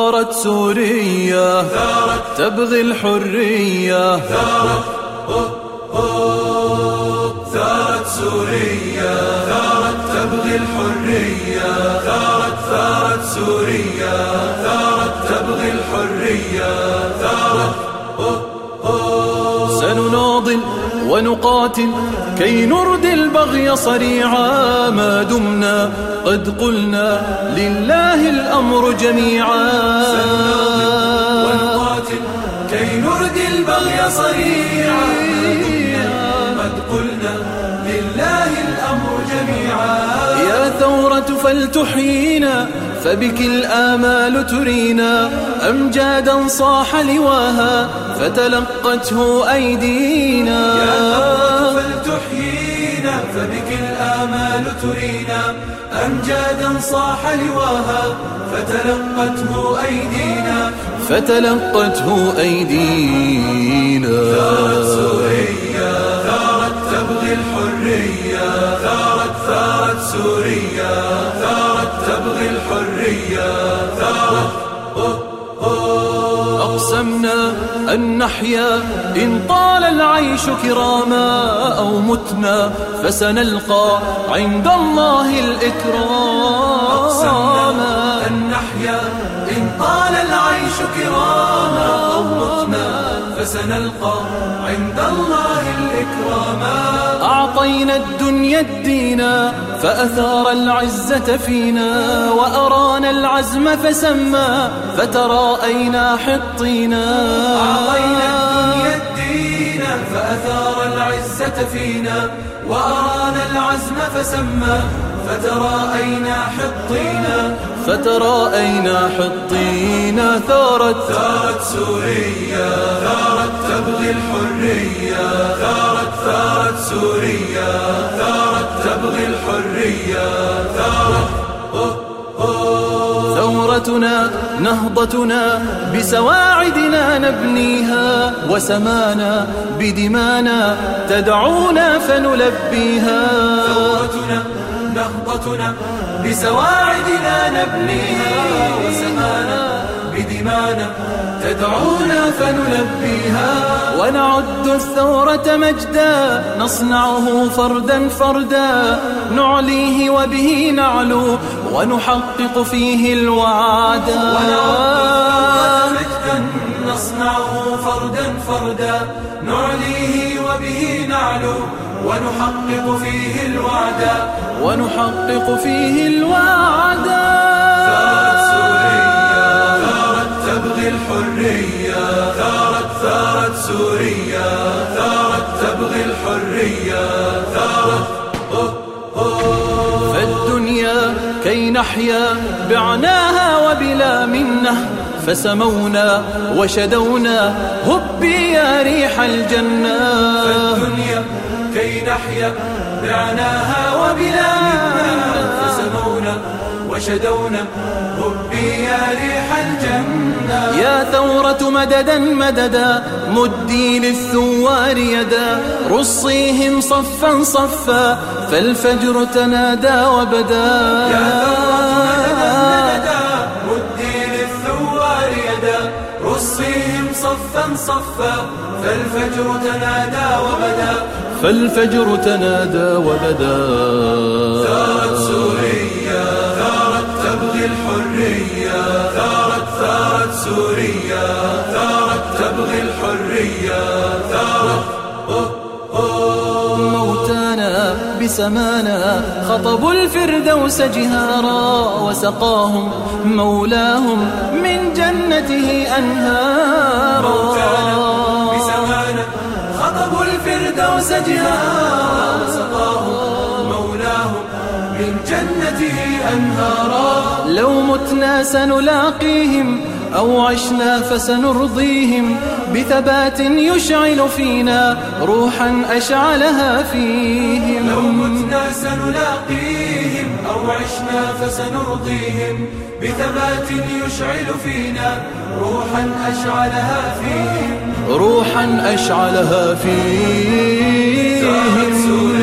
ثارت سوريا تبغي الحرية، ثارت سوريا تبغي الحرية، ثارت سوريا تبغي الحرية، سنناضل ونقاتل كي نردي البغي صريعا، ما دمنا قد قلنا لله الأمر جميعا. سنناضل ونقاتل كي نردي البغي صريعا، قد قلنا لله الأمر جميعا. يا ثورة فلتحيينا فبك الآمال ترينا، أمجادا صاح لواها فتلقته أيدينا. يا ثورة فلتحيينا فبك الآمال ترينا، أمجادا صاح لواها فتلقته أيدينا، فتلقته أيدينا. ثارت سوريا تبغي الحرية، ثارت سوريا تبغي الحرية، أقسمنا أن نحيا إن طال العيش كراما، أو متنا فسنلقى عند الله الإكرام. أقسمنا أن نحيا إن طال العيش كراما، أو متنا فسنلقى عند الله الإكرام. أعطينا الدنيا الدينا فأثار العزة فينا، وأرانا العزم فسمى فتراءينا حطينا. أعطينا الدنيا الدين فأثار العزة فينا، وأرانا العزم فسمى فتراءينا حطينا، فتراءينا حطينا. ثارت سوريا تبغي الحرية، ثارت سوريا تبغي الحرية. ثورتنا نهضتنا بسواعدنا نبنيها، وسمانا بدمانا تدعونا فنلبيها. ثورتنا نهضتنا بسواعدنا نبنيها، وسمانا بدمانا تدعونا فنلبيها. ونعد الثورة مجدا نصنعه فردا فردا، نعليه وبه نعلو ونحقق فيه الوعدا. مجدا نصنعه فردا فردا، نعليه وبه نعلو ونحقق فيه الوعدا، ونحقق فيه الوعدا. ثارت سوريا تبغي الحرية، ثارت سوريا تبغي الحرية. فالدنيا كي نحيا بعناها وبلا منة، فسمونا وشدونا هبي يا ريح الجنة. فالدنيا كي نحيا بعناها وبلا منة، فسمونا وشدونا هبي يا ريح الجنة. يا ثورة مددا مددا مدي للثوار يدا، رصيهم صفا صفا فالفجر تنادى وبدا. يا ثورة مددا مدي للثوار يدا، رصيهم صفا صفا فالفجر تنادى وبدا، فالفجر تنادى وبدا. ثارت سوريا تبغي الحرية، ثارت سوريا تبغي الحرية. موتانا بسمانا خطبوا الفردوس جهارا، وسقاهم مولاهم من جنته أنهارا. موتانا بسمانا خطبوا الفردوس جهارا، وسقاهم مولاهم من جنته أنهارا. لو متنا سنلاقيهم أو عشنا فسنرضيهم، بثبات يشعل فينا روحا أشعلها فيهم. لو متنا سنلاقيهم أو عشنا فسنرضيهم، بثبات يشعل فينا روحا أشعلها فيهم، روحا أشعلها فيهم.